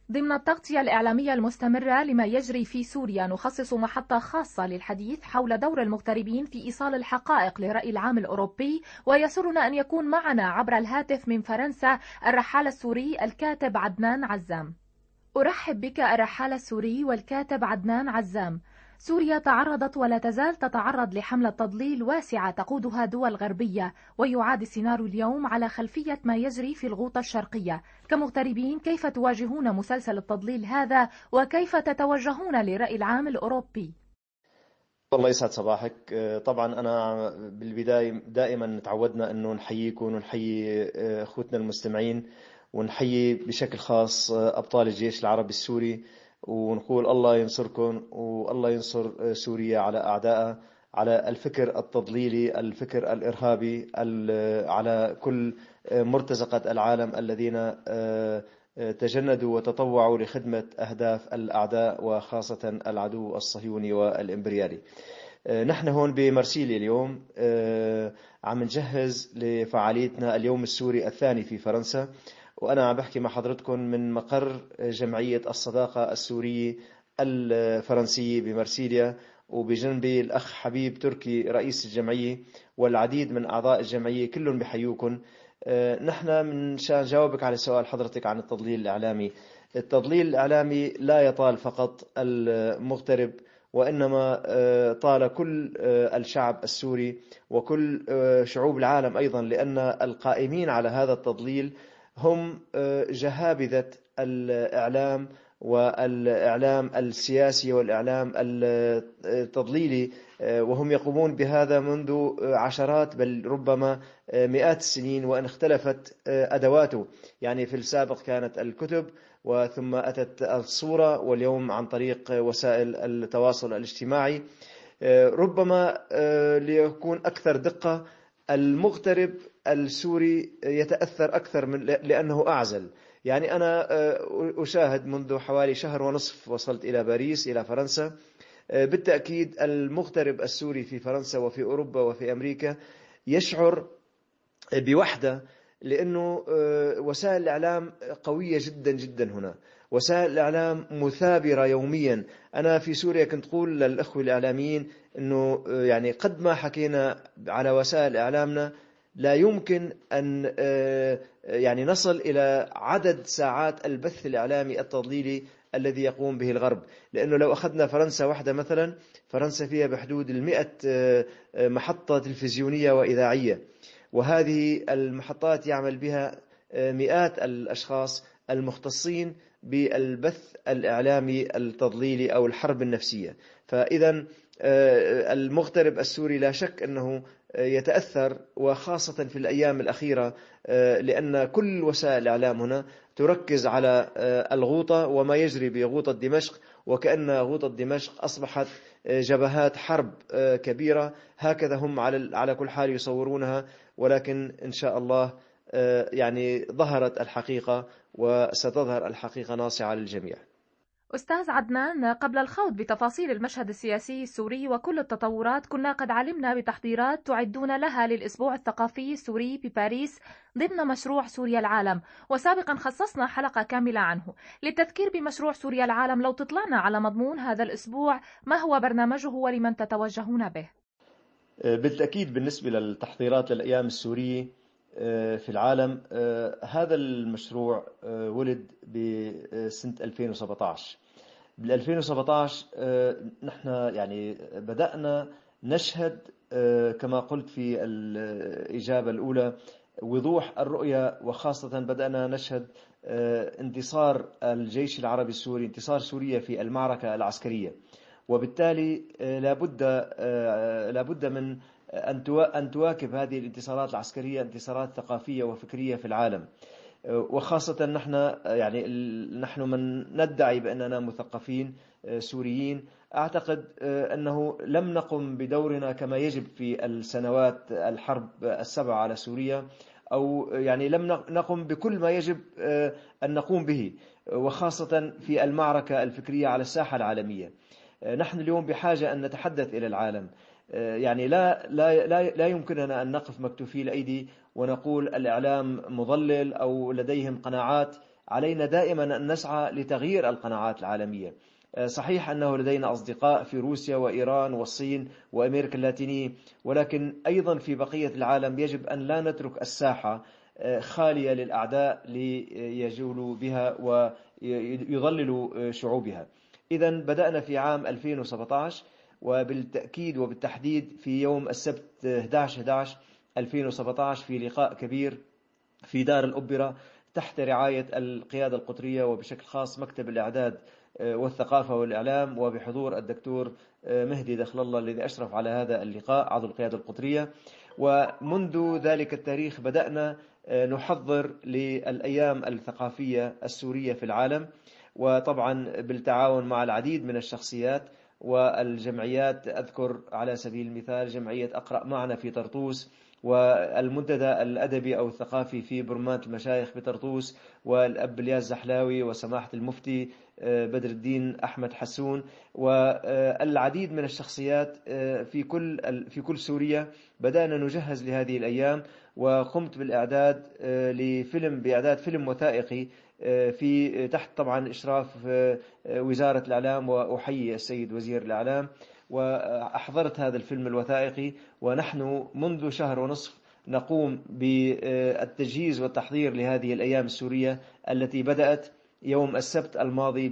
ضمن التغطية الإعلامية المستمرة لما يجري في سوريا، نخصص محطة خاصة للحديث حول دور المغتربين في إيصال الحقائق للرأي العام الأوروبي. ويسرنا أن يكون معنا عبر الهاتف من فرنسا الرحالة السوري الكاتب عدنان عزام. أرحب بك الرحالة السوري والكاتب عدنان عزام. سوريا تعرضت ولا تزال تتعرض لحملة تضليل واسعة تقودها دول غربية، ويعاد السيناريو اليوم على خلفية ما يجري في الغوطة الشرقية. كمغتربين كيف تواجهون مسلسل التضليل هذا، وكيف تتوجهون للرأي العام الأوروبي؟ والله يسعد صباحك. طبعا أنا بالبداية دائما تعودنا أنه نحييكم ونحيي أخوتنا المستمعين، ونحيي بشكل خاص أبطال الجيش العربي السوري، ونقول الله ينصركم والله ينصر سوريا على أعدائها، على الفكر التضليلي، الفكر الإرهابي، على كل مرتزقة العالم الذين تجندوا وتطوعوا لخدمة أهداف الأعداء وخاصة العدو الصهيوني والإمبريالي. نحن هون بمرسيليا اليوم عم نجهز لفعاليتنا اليوم السوري الثاني في فرنسا، وأنا عم بحكي مع حضرتكم من مقر جمعية الصداقة السورية الفرنسية بمرسيليا، وبجنبي الأخ حبيب تركي رئيس الجمعية والعديد من أعضاء الجمعية، كلهم بحيوكم. نحن من شان جاوبك على سؤال حضرتك عن التضليل الإعلامي. التضليل الإعلامي لا يطال فقط المغترب، وإنما طال كل الشعب السوري وكل شعوب العالم أيضا، لأن القائمين على هذا التضليل هم جهابذة الإعلام والإعلام السياسي والإعلام التضليلي، وهم يقومون بهذا منذ عشرات بل ربما مئات السنين، وإن اختلفت أدواته. يعني في السابق كانت الكتب، وثم أتت الصورة، واليوم عن طريق وسائل التواصل الاجتماعي. ربما ليكون أكثر دقة، المغترب السوري يتأثر أكثر لأنه أعزل. يعني أنا أشاهد منذ حوالي شهر ونصف وصلت إلى باريس إلى فرنسا. بالتأكيد المغترب السوري في فرنسا وفي أوروبا وفي أمريكا يشعر بوحدة، لأنه وسائل الإعلام قوية جدا جدا هنا، وسائل الإعلام مثابرة يوميا. أنا في سوريا كنت أقول للأخوة الإعلاميين أنه يعني قد ما حكينا على وسائل إعلامنا لا يمكن أن يعني نصل إلى عدد ساعات البث الإعلامي التضليلي الذي يقوم به الغرب. لأنه لو أخذنا فرنسا واحدة مثلا، فرنسا فيها بحدود 100 محطة تلفزيونية وإذاعية، وهذه المحطات يعمل بها مئات الأشخاص المختصين بالبث الإعلامي التضليلي أو الحرب النفسية. فإذا المغترب السوري لا شك أنه يتأثر، وخاصة في الأيام الأخيرة، لأن كل وسائل الإعلام هنا تركز على الغوطة وما يجري بغوطة دمشق، وكأن غوطة دمشق أصبحت جبهات حرب كبيرة. هكذا هم على كل حال يصورونها، ولكن إن شاء الله يعني ظهرت الحقيقة، وستظهر الحقيقة ناصعة للجميع. أستاذ عدنان، قبل الخوض بتفاصيل المشهد السياسي السوري وكل التطورات، كنا قد علمنا بتحضيرات تعدون لها للأسبوع الثقافي السوري بباريس ضمن مشروع سوريا العالم، وسابقا خصصنا حلقة كاملة عنه. للتذكير بمشروع سوريا العالم، لو تطلعنا على مضمون هذا الأسبوع، ما هو برنامجه ولمن تتوجهون به؟ بالتأكيد بالنسبة للتحضيرات للأيام السورية في العالم، هذا المشروع ولد بسنة 2017. بال 2017 نحن يعني بدأنا نشهد كما قلت في الإجابة الأولى وضوح الرؤية، وخاصة بدأنا نشهد انتصار الجيش العربي السوري، انتصار سوريا في المعركة العسكرية. وبالتالي لابد من أن تواكب هذه الانتصارات العسكرية انتصارات ثقافية وفكرية في العالم. وخاصة نحن من ندعي بأننا مثقفين سوريين. أعتقد أنه لم نقم بدورنا كما يجب في السنوات الحرب السبع على سوريا، أو يعني لم نقم بكل ما يجب أن نقوم به، وخاصة في المعركة الفكرية على الساحة العالمية. نحن اليوم بحاجة أن نتحدث إلى العالم. يعني لا يمكننا أن نقف مكتوفي الأيدي ونقول الإعلام مضلل أو لديهم قناعات علينا دائما أن نسعى لتغيير القناعات العالمية. صحيح أنه لدينا أصدقاء في روسيا وإيران والصين وأمريكا اللاتينية، ولكن أيضا في بقية العالم يجب أن لا نترك الساحة خالية للأعداء ليجولوا بها ويضللوا شعوبها. إذن بدأنا في عام 2017، وبالتأكيد وبالتحديد في يوم السبت 11/11/2017 في لقاء كبير في دار الأوبرا تحت رعاية القيادة القطرية وبشكل خاص مكتب الإعداد والثقافة والإعلام، وبحضور الدكتور مهدي دخل الله الذي أشرف على هذا اللقاء عضو القيادة القطرية. ومنذ ذلك التاريخ بدأنا نحضر للأيام الثقافية السورية في العالم، وطبعا بالتعاون مع العديد من الشخصيات والجمعيات. أذكر على سبيل المثال جمعية أقرأ معنا في طرطوس، والمنتدى الأدبي أو الثقافي في برمات المشايخ بطرطوس، والأب الياس زحلاوي، وسماحة المفتي بدر الدين أحمد حسون، والعديد من الشخصيات في كل سوريا. بدأنا نجهز لهذه الأيام، وقمت بالإعداد بإعداد فيلم وثائقي في تحت طبعا إشراف وزارة الإعلام، وأحيي السيد وزير الإعلام، وأحضرت هذا الفيلم الوثائقي. ونحن منذ شهر ونصف نقوم بالتجهيز والتحضير لهذه الأيام السورية التي بدأت يوم السبت الماضي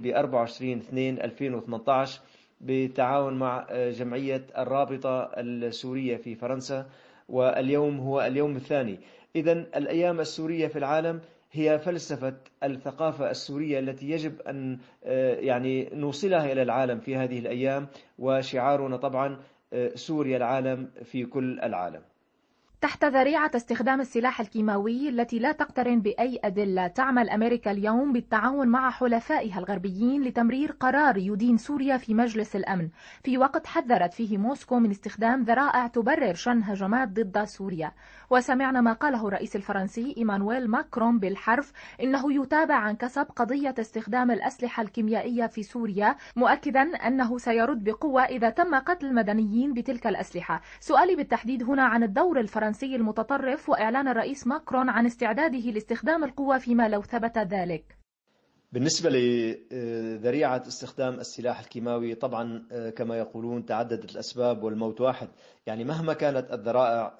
ب24/2/2018 بالتعاون مع جمعية الرابطة السورية في فرنسا، واليوم هو اليوم الثاني. إذن الأيام السورية في العالم هي فلسفة الثقافة السورية التي يجب أن يعني نوصلها إلى العالم في هذه الأيام، وشعارنا طبعا سوريا العالم في كل العالم. تحت ذريعة استخدام السلاح الكيماوي التي لا تقترن بأي أدلة، تعمل أمريكا اليوم بالتعاون مع حلفائها الغربيين لتمرير قرار يدين سوريا في مجلس الأمن، في وقت حذرت فيه موسكو من استخدام ذرائع تبرر شن هجمات ضد سوريا. وسمعنا ما قاله الرئيس الفرنسي إيمانويل ماكرون بالحرف إنه يتابع عن كسب قضية استخدام الأسلحة الكيميائية في سوريا، مؤكدا أنه سيرد بقوة إذا تم قتل المدنيين بتلك الأسلحة. سؤالي بالتحديد هنا عن الدور الفرنسي المتطرف وإعلان الرئيس ماكرون عن استعداده لاستخدام القوة فيما لو ثبت ذلك. بالنسبة لذريعة استخدام السلاح الكيماوي، طبعا كما يقولون تعددت الأسباب والموت واحد. يعني مهما كانت الذرائع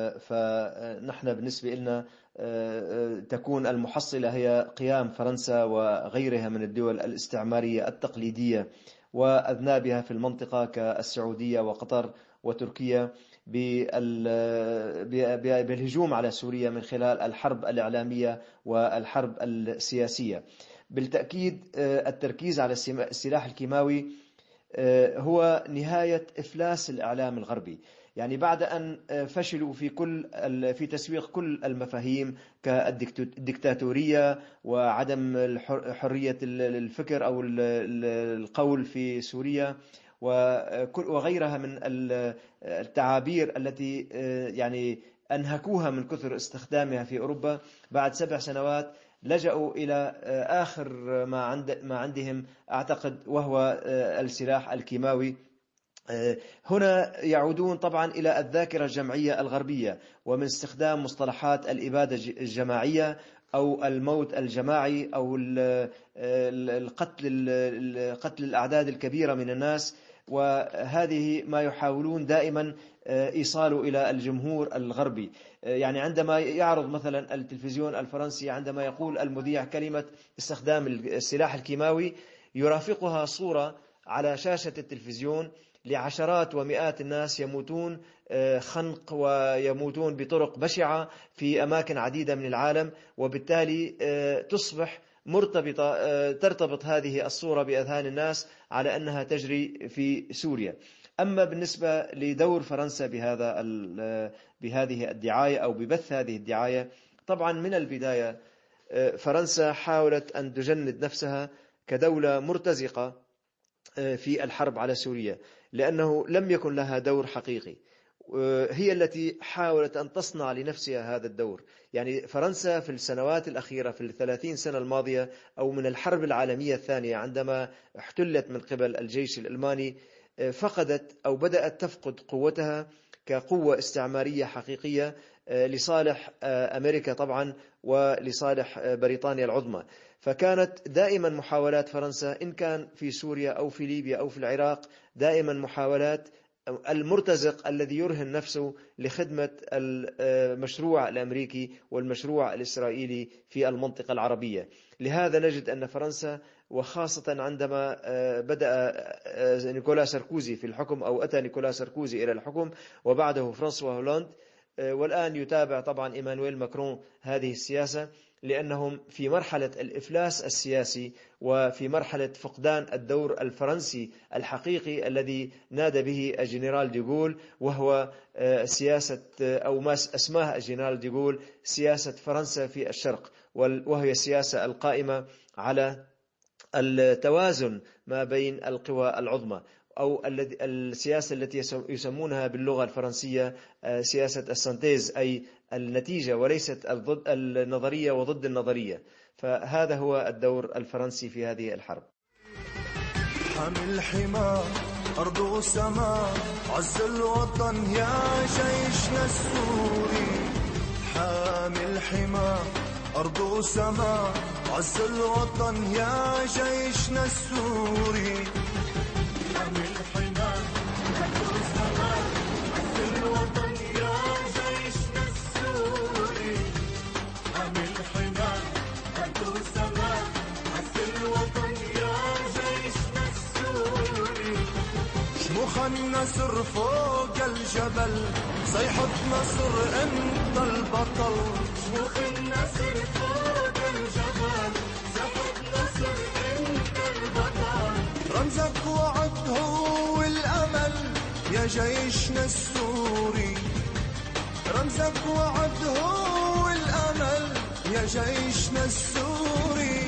فنحن بالنسبة لنا تكون المحصلة هي قيام فرنسا وغيرها من الدول الاستعمارية التقليدية وأذنابها في المنطقة كالسعودية وقطر وتركيا بالهجوم على سوريا من خلال الحرب الإعلامية والحرب السياسية. بالتأكيد التركيز على السلاح الكيماوي هو نهاية إفلاس الإعلام الغربي. يعني بعد أن فشلوا في تسويق كل المفاهيم كالديكتاتورية وعدم حرية الفكر أو القول في سوريا وغيرها من التعابير التي يعني أنهكوها من كثر استخدامها في أوروبا، بعد 7 سنوات لجأوا إلى آخر ما عندهم أعتقد، وهو السلاح الكيماوي. هنا يعودون طبعا إلى الذاكرة الجمعية الغربية، ومن استخدام مصطلحات الإبادة الجماعية أو الموت الجماعي أو قتل الأعداد الكبيرة من الناس. وهذه ما يحاولون دائما إيصاله إلى الجمهور الغربي. يعني عندما يعرض مثلا التلفزيون الفرنسي، عندما يقول المذيع كلمة استخدام السلاح الكيماوي، يرافقها صورة على شاشة التلفزيون لعشرات ومئات الناس يموتون خنق ويموتون بطرق بشعة في أماكن عديدة من العالم، وبالتالي تصبح ترتبط هذه الصورة بأذهان الناس على أنها تجري في سوريا. أما بالنسبة لدور فرنسا بهذه الدعاية أو ببث هذه الدعاية، طبعا من البداية فرنسا حاولت أن تجند نفسها كدولة مرتزقة في الحرب على سوريا، لأنه لم يكن لها دور حقيقي. هي التي حاولت أن تصنع لنفسها هذا الدور. يعني فرنسا في السنوات الأخيرة في 30 سنة الماضية أو من الحرب العالمية الثانية عندما احتلت من قبل الجيش الألماني، فقدت أو بدأت تفقد قوتها كقوة استعمارية حقيقية لصالح أمريكا طبعا ولصالح بريطانيا العظمى. فكانت دائما محاولات فرنسا إن كان في سوريا أو في ليبيا أو في العراق دائما محاولات المرتزق الذي يرهن نفسه لخدمة المشروع الأمريكي والمشروع الإسرائيلي في المنطقة العربية. لهذا نجد أن فرنسا، وخاصة عندما بدأ نيكولا ساركوزي في الحكم أو أتى نيكولا ساركوزي إلى الحكم وبعده فرانسوا هولاند، والآن يتابع طبعا إيمانويل ماكرون هذه السياسة، لأنهم في مرحلة الإفلاس السياسي وفي مرحلة فقدان الدور الفرنسي الحقيقي الذي نادى به الجنرال ديغول، وهو سياسة أو ما أسماها الجنرال ديغول سياسة فرنسا في الشرق، وهي السياسة القائمة على التوازن ما بين القوى العظمى، أو السياسة التي يسمونها باللغة الفرنسية سياسة السنتيز، أي النتيجة وليست النظرية وضد النظرية. فهذا هو الدور الفرنسي في هذه الحرب. حامل حمار أرض وسماء عز الوطن يا جيشنا السوري، حامل حمار أرض وسماء عز الوطن يا جيشنا السوري، حامل حمار أرض وسماء عز الوطن يا جيشنا السوري، حامل حمار أرض وسماء عز الوطن يا جيشنا السوري، شموخ النصر فوق الجبل صيحة نصر انت البطل، شموخ النصر فوق الجبل صيحة نصر انت البطل، رمزك وعد هو الامل يا جيشنا السوري، رمزك وعد هو الامل يا جيشنا السوري.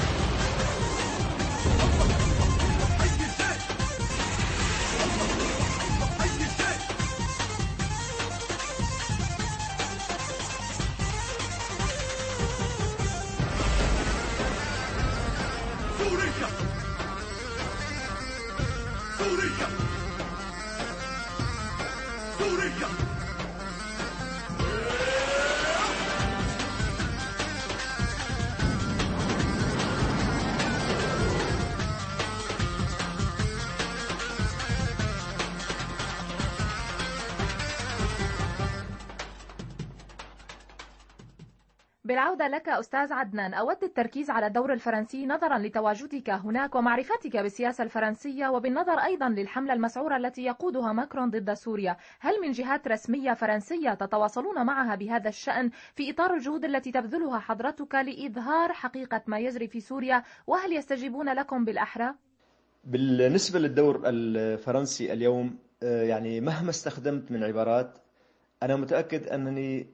بالعودة لك أستاذ عدنان، أود التركيز على الدور الفرنسي نظرا لتواجدك هناك ومعرفتك بالسياسة الفرنسية، وبالنظر أيضا للحملة المسعورة التي يقودها ماكرون ضد سوريا. هل من جهات رسمية فرنسية تتواصلون معها بهذا الشأن في إطار الجهود التي تبذلها حضرتك لإظهار حقيقة ما يجري في سوريا، وهل يستجيبون لكم بالأحرى؟ بالنسبة للدور الفرنسي اليوم، يعني مهما استخدمت من عبارات، أنا متأكد أنني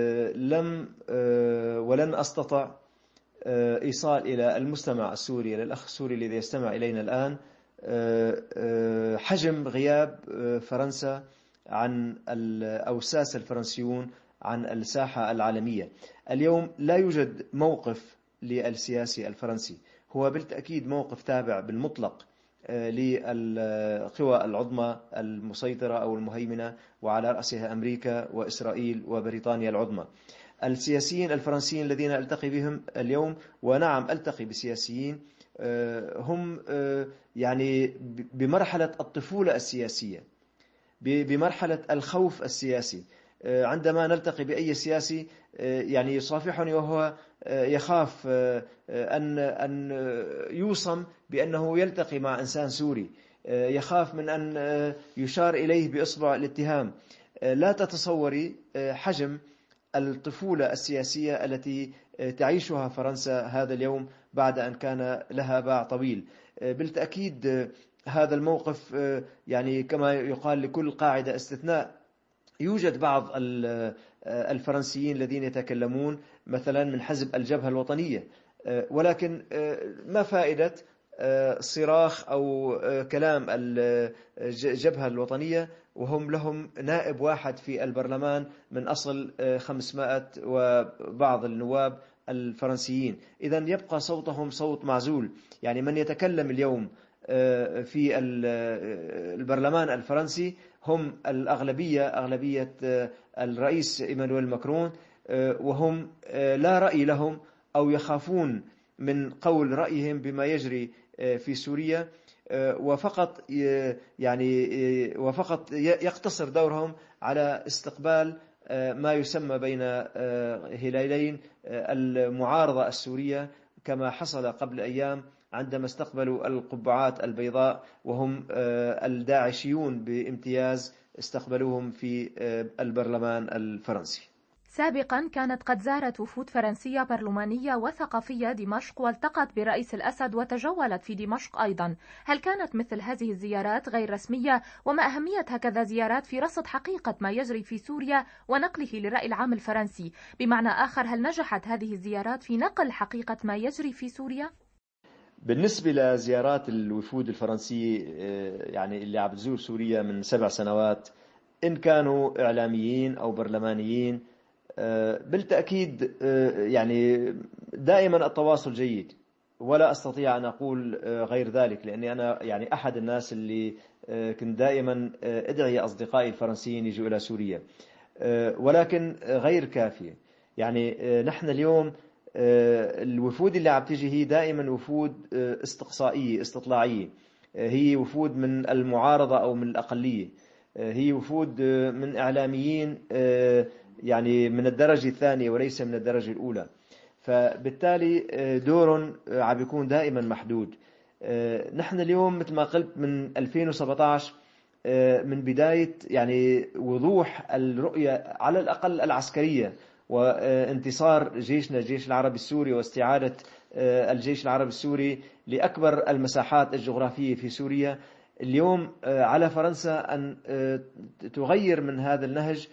ولن أستطع إيصال إلى المستمع السوري، للأخ السوري الذي يستمع إلينا الآن، حجم غياب فرنسا عن أو الساسة الفرنسيون عن الساحة العالمية. اليوم لا يوجد موقف للسياسي الفرنسي، هو بالتأكيد موقف تابع بالمطلق للقوى العظمى المسيطرة أو المهيمنة، وعلى رأسها أمريكا وإسرائيل وبريطانيا العظمى. السياسيين الفرنسيين الذين ألتقي بهم اليوم، ونعم ألتقي بسياسيين هم يعني بمرحلة الطفولة السياسية، بمرحلة الخوف السياسي. عندما نلتقي بأي سياسي يعني يصافحني وهو يخاف أن يوصم بأنه يلتقي مع إنسان سوري، يخاف من أن يشار إليه بإصبع الاتهام. لا تتصوري حجم الطفولة السياسية التي تعيشها فرنسا هذا اليوم بعد أن كان لها باع طويل. بالتأكيد هذا الموقف يعني كما يقال لكل قاعدة استثناء. يوجد بعض الفرنسيين الذين يتكلمون مثلا من حزب الجبهة الوطنية، ولكن ما فائدة صراخ أو كلام الجبهة الوطنية وهم لهم نائب واحد في البرلمان من أصل 500 وبعض النواب الفرنسيين؟ إذن يبقى صوتهم صوت معزول. يعني من يتكلم اليوم في البرلمان الفرنسي هم الأغلبية، أغلبية الرئيس إيمانويل ماكرون، وهم لا رأي لهم أو يخافون من قول رأيهم بما يجري في سوريا، وفقط يقتصر دورهم على استقبال ما يسمى بين هلالين المعارضة السورية، كما حصل قبل أيام عندما استقبلوا القبعات البيضاء وهم الداعشيون بامتياز، استقبلوهم في البرلمان الفرنسي. سابقا كانت قد زارت وفود فرنسية برلمانية وثقافية دمشق والتقت برئيس الأسد وتجولت في دمشق أيضا. هل كانت مثل هذه الزيارات غير رسمية؟ وما أهمية هكذا زيارات في رصد حقيقة ما يجري في سوريا ونقله للرأي العام الفرنسي؟ بمعنى آخر، هل نجحت هذه الزيارات في نقل حقيقة ما يجري في سوريا؟ بالنسبة لزيارات الوفود الفرنسية يعني اللي عم تزور سوريا من 7 سنوات، إن كانوا إعلاميين أو برلمانيين، بالتأكيد يعني دائما التواصل جيد، ولا أستطيع أن أقول غير ذلك، لأني أنا يعني أحد الناس اللي كنت دائما أدعي أصدقائي الفرنسيين يجوا إلى سوريا، ولكن غير كافية. يعني نحن اليوم الوفود اللي عم تيجي هي دائما وفود استقصائية استطلاعية، هي وفود من المعارضة أو من الأقلية، هي وفود من إعلاميين يعني من الدرجة الثانية وليس من الدرجة الأولى، فبالتالي دور عم بيكون دائما محدود. نحن اليوم مثل ما قلت من 2017 من بداية يعني وضوح الرؤية على الأقل العسكرية وانتصار جيشنا الجيش العربي السوري واستعادة الجيش العربي السوري لأكبر المساحات الجغرافية في سوريا، اليوم على فرنسا أن تغير من هذا النهج،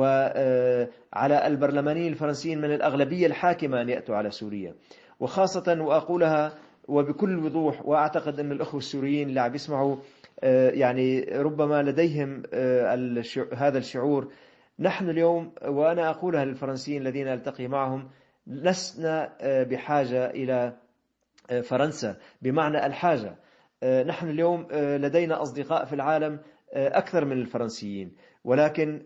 وعلى البرلمانيين الفرنسيين من الأغلبية الحاكمة أن يأتوا على سوريا، وخاصة وأقولها وبكل وضوح، وأعتقد أن الأخوة السوريين اللي عم يسمعوا يعني ربما لديهم هذا الشعور. نحن اليوم، وأنا أقولها للفرنسيين الذين ألتقي معهم، لسنا بحاجة إلى فرنسا بمعنى الحاجة. نحن اليوم لدينا أصدقاء في العالم أكثر من الفرنسيين، ولكن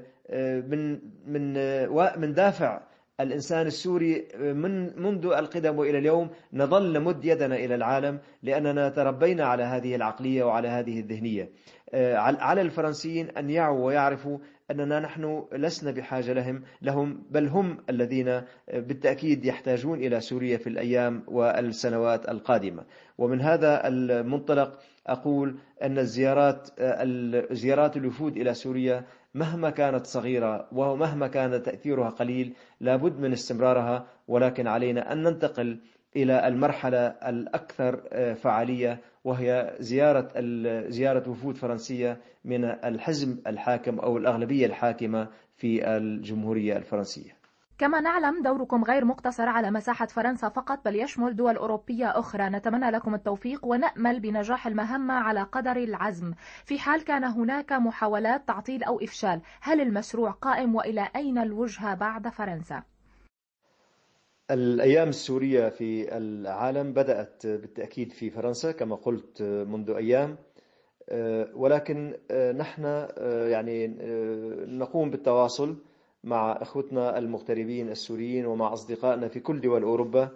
من دافع الإنسان السوري منذ القدم وإلى اليوم نظل نمد يدنا إلى العالم، لأننا تربينا على هذه العقلية وعلى هذه الذهنية. على الفرنسيين أن يعوا ويعرفوا أننا نحن لسنا بحاجة لهم، بل هم الذين بالتأكيد يحتاجون إلى سوريا في الأيام والسنوات القادمة. ومن هذا المنطلق أقول أن زيارات الوفود إلى سوريا مهما كانت صغيرة ومهما كان تأثيرها قليل لابد من استمرارها، ولكن علينا أن ننتقل إلى المرحلة الأكثر فعالية، وهي زيارة وفود فرنسية من الحزب الحاكم أو الأغلبية الحاكمة في الجمهورية الفرنسية. كما نعلم دوركم غير مقتصر على مساحة فرنسا فقط، بل يشمل دول أوروبية أخرى. نتمنى لكم التوفيق ونأمل بنجاح المهمة على قدر العزم. في حال كان هناك محاولات تعطيل أو إفشال، هل المشروع قائم وإلى أين الوجهة بعد فرنسا؟ الأيام السورية في العالم بدأت بالتأكيد في فرنسا كما قلت منذ أيام، ولكن نحن يعني نقوم بالتواصل مع أخوتنا المغتربين السوريين ومع أصدقائنا في كل دول أوروبا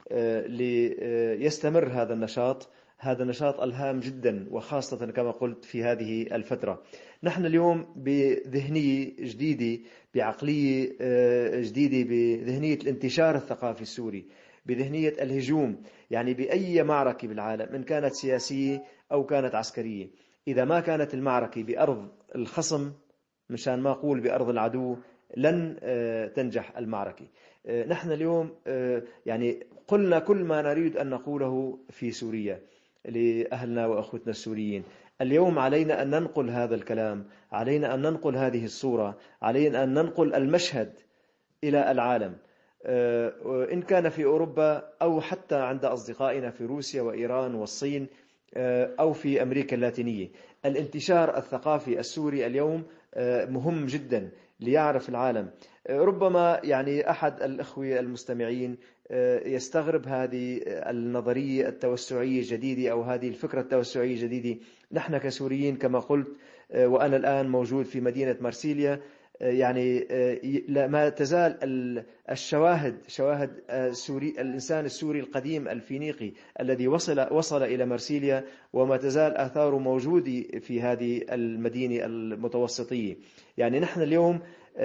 ليستمر هذا النشاط. هذا النشاط الهام جدا، وخاصة كما قلت في هذه الفترة. نحن اليوم بذهنية جديدة، بعقلية جديدة، بذهنية الانتشار الثقافي السوري، بذهنية الهجوم. يعني بأي معركة بالعالم إن كانت سياسية أو كانت عسكرية، إذا ما كانت المعركة بأرض الخصم مشان ما أقول بأرض العدو لن تنجح المعركة. نحن اليوم يعني قلنا كل ما نريد أن نقوله في سوريا لأهلنا وأخوتنا السوريين. اليوم علينا أن ننقل هذا الكلام، علينا أن ننقل هذه الصورة، علينا أن ننقل المشهد إلى العالم، إن كان في أوروبا أو حتى عند أصدقائنا في روسيا وإيران والصين أو في أمريكا اللاتينية. الانتشار الثقافي السوري اليوم مهم جدا ليعرف العالم. ربما يعني أحد الأخوة المستمعين يستغرب هذه النظرية التوسعية الجديدة أو هذه الفكرة التوسعية الجديدة. نحن كسوريين كما قلت، وأنا الآن موجود في مدينة مارسيليا، يعني ما تزال شواهد الإنسان السوري القديم الفينيقي الذي وصل إلى مرسيليا، وما تزال آثاره موجودة في هذه المدينة المتوسطية. يعني نحن اليوم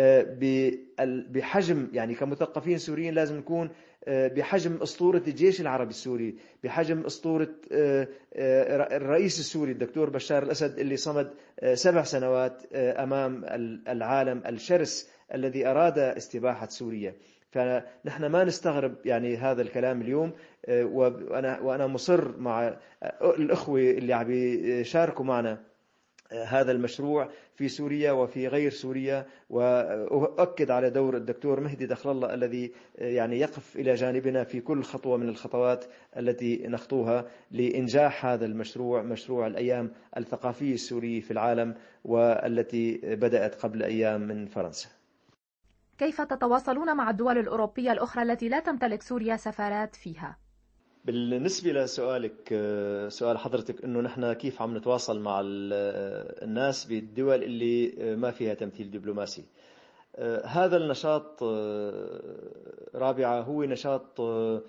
بحجم، يعني كمثقفين سوريين لازم نكون بحجم أسطورة الجيش العربي السوري، بحجم أسطورة الرئيس السوري الدكتور بشار الأسد اللي صمد 7 سنوات أمام العالم الشرس الذي أراد استباحة سوريا. فنحن ما نستغرب يعني هذا الكلام اليوم. وأنا مصر مع الأخوة اللي عم يشاركوا معنا هذا المشروع في سوريا وفي غير سوريا، وأؤكد على دور الدكتور مهدي دخل الله الذي يعني يقف إلى جانبنا في كل خطوة من الخطوات التي نخطوها لإنجاح هذا المشروع، مشروع الأيام الثقافية السورية في العالم، والتي بدأت قبل أيام من فرنسا. كيف تتواصلون مع الدول الأوروبية الأخرى التي لا تمتلك سوريا سفارات فيها؟ بالنسبة لسؤالك، سؤال حضرتك أنه نحن كيف عم نتواصل مع الناس بالدول اللي ما فيها تمثيل دبلوماسي، هذا النشاط رابعة هو نشاط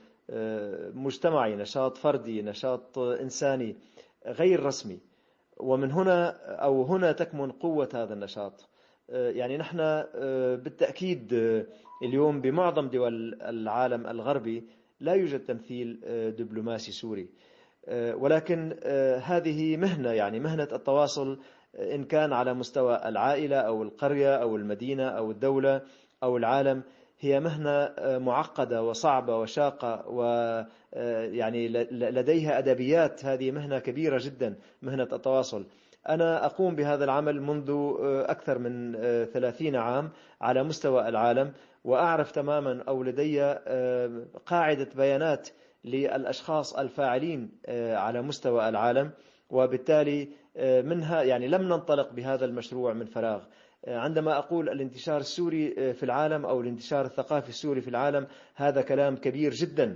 مجتمعي، نشاط فردي، نشاط إنساني غير رسمي، ومن هنا تكمن قوة هذا النشاط. يعني نحن بالتأكيد اليوم بمعظم دول العالم الغربي لا يوجد تمثيل دبلوماسي سوري، ولكن هذه مهنة، يعني مهنة التواصل، إن كان على مستوى العائلة أو القرية أو المدينة أو الدولة أو العالم، هي مهنة معقدة وصعبة وشاقة، ويعني لديها أدبيات. هذه مهنة كبيرة جدا، مهنة التواصل. أنا أقوم بهذا العمل منذ أكثر من 30 عام على مستوى العالم، وأعرف تماما أو لدي قاعدة بيانات للأشخاص الفاعلين على مستوى العالم، وبالتالي منها يعني لم ننطلق بهذا المشروع من فراغ. عندما أقول الانتشار السوري في العالم أو الانتشار الثقافي السوري في العالم، هذا كلام كبير جدا،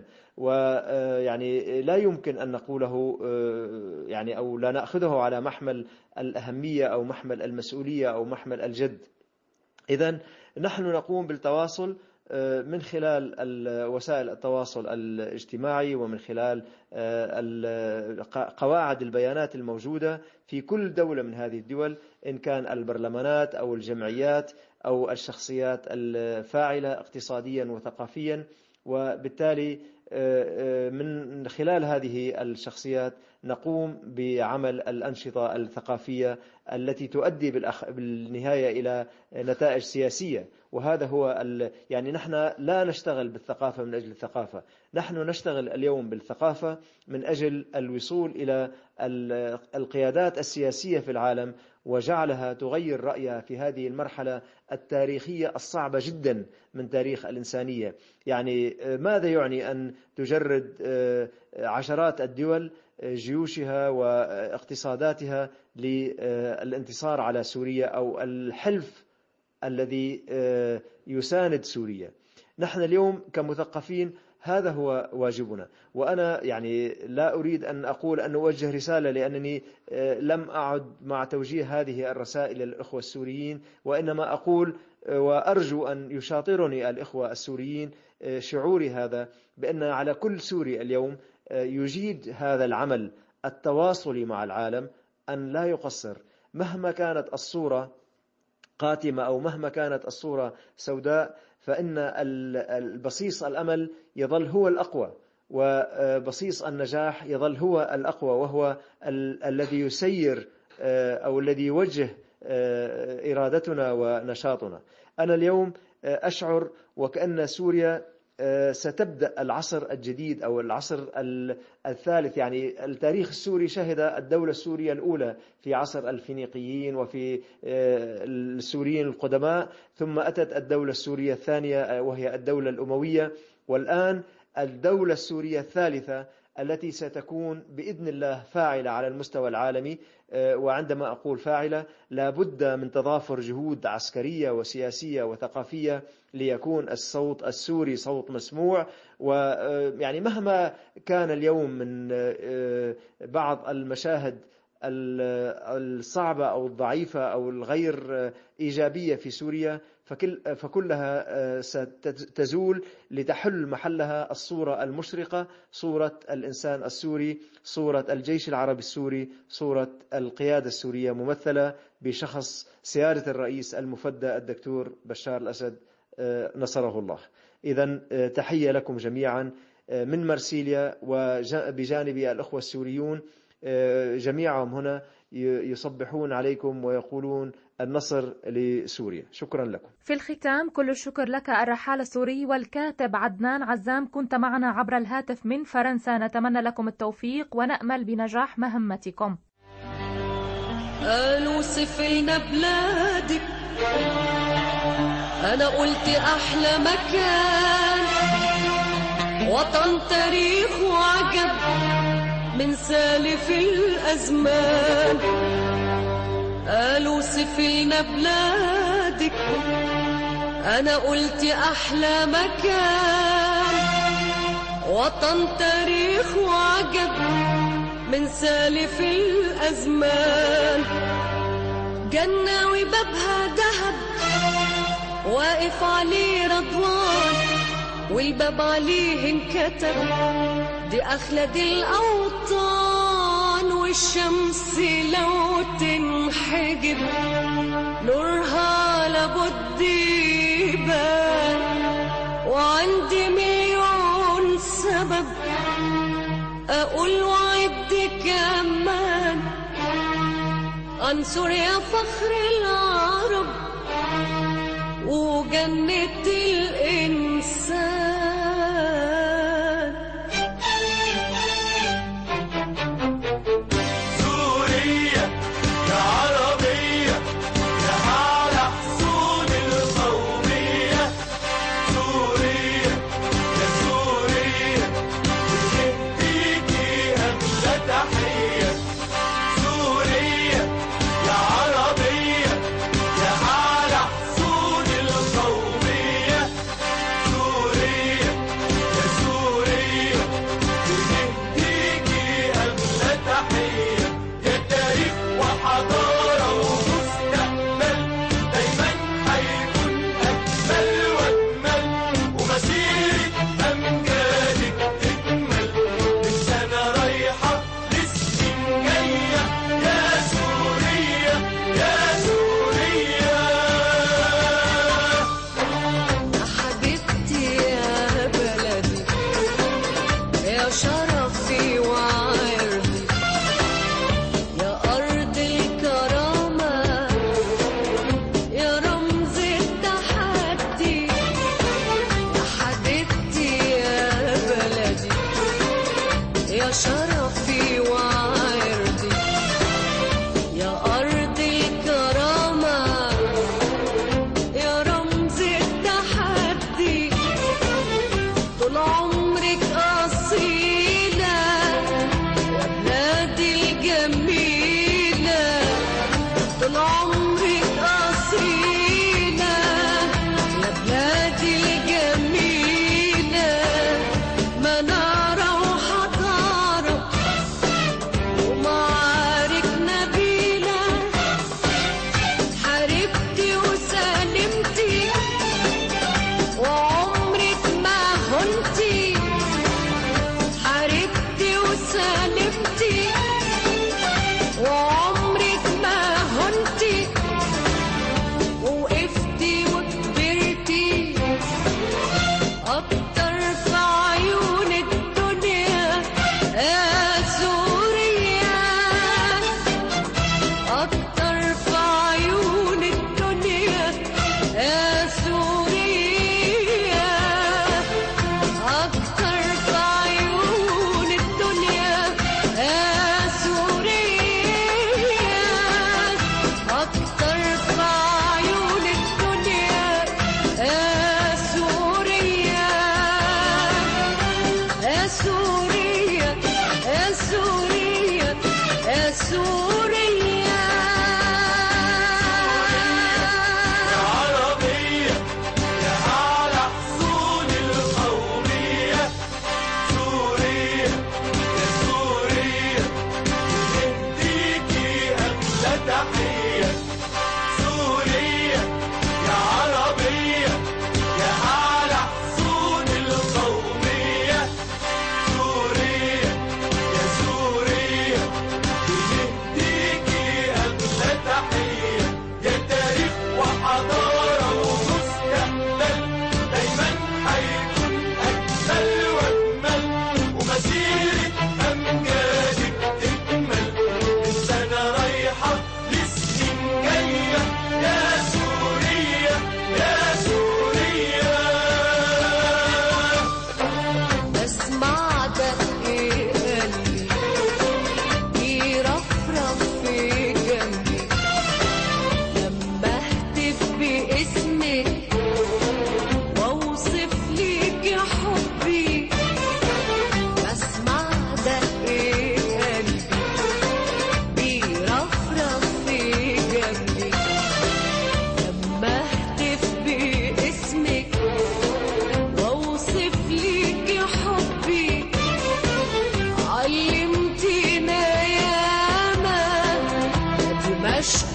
ويعني لا يمكن أن نقوله يعني أو لا نأخذه على محمل الأهمية أو محمل المسؤولية أو محمل الجد. إذن نحن نقوم بالتواصل من خلال وسائل التواصل الاجتماعي، ومن خلال قواعد البيانات الموجودة في كل دولة من هذه الدول، إن كان البرلمانات أو الجمعيات أو الشخصيات الفاعلة اقتصاديا وثقافيا. وبالتالي من خلال هذه الشخصيات نقوم بعمل الأنشطة الثقافية التي تؤدي بالنهاية إلى نتائج سياسية. وهذا هو يعني نحن لا نشتغل بالثقافة من أجل الثقافة، نحن نشتغل اليوم بالثقافة من أجل الوصول إلى القيادات السياسية في العالم، وجعلها تغير رأيها في هذه المرحلة التاريخية الصعبة جدا من تاريخ الإنسانية. يعني ماذا يعني أن تجرد عشرات الدول جيوشها واقتصاداتها للانتصار على سوريا أو الحلف الذي يساند سوريا؟ نحن اليوم كمثقفين هذا هو واجبنا. وأنا يعني لا أريد أن أقول أن أوجه رسالة، لأنني لم أعد مع توجيه هذه الرسائل للإخوة السوريين، وإنما أقول وأرجو أن يشاطرني الإخوة السوريين شعوري هذا، بأن على كل سوري اليوم يجيد هذا العمل التواصلي مع العالم أن لا يقصر، مهما كانت الصورة قاتمة أو مهما كانت الصورة سوداء، فإن البصيص الأمل يظل هو الأقوى، وبصيص النجاح يظل هو الأقوى، وهو الذي يسير أو الذي يوجه إرادتنا ونشاطنا. أنا اليوم أشعر وكأن سوريا ستبدأ العصر الجديد أو العصر الثالث. يعني التاريخ السوري شهد الدولة السورية الأولى في عصر الفينيقيين وفي السوريين القدماء، ثم أتت الدولة السورية الثانية وهي الدولة الأموية، والآن الدولة السورية الثالثة التي ستكون بإذن الله فاعلة على المستوى العالمي. وعندما أقول فاعلة لا بد من تضافر جهود عسكرية وسياسية وثقافية ليكون الصوت السوري صوت مسموع. ويعني مهما كان اليوم من بعض المشاهد الصعبة أو الضعيفة أو الغير إيجابية في سوريا فكلها ستزول لتحل محلها الصورة المشرقة، صورة الإنسان السوري، صورة الجيش العربي السوري، صورة القيادة السورية ممثلة بشخص سيادة الرئيس المفدى الدكتور بشار الأسد نصره الله. إذن تحية لكم جميعا من مرسيليا، وبجانب الأخوة السوريون جميعهم هنا يصبحون عليكم ويقولون النصر لسوريا. شكرا لكم. في الختام كل الشكر لك الرحالة السوري والكاتب عدنان عزام، كنت معنا عبر الهاتف من فرنسا. نتمنى لكم التوفيق ونأمل بنجاح مهمتكم. قالوا سفلنا بلادك، أنا قلت أحلى مكان، وطن تاريخ وعجب من سالف الأزمان. قالوا سفلنا بلادك، أنا قلت أحلى مكان، وطن تاريخ وعجب من سالف الأزمان. جنة وبابها دهب واقف عليه رضوان، والباب عليه انكتب دي أخلد الأوطان. والشمس لو تنحجب نورها لابد يبان، وعندي مليون سبب أقول وعد كمان عن سوريا فخر العرب وجنة الإنسان. أشكي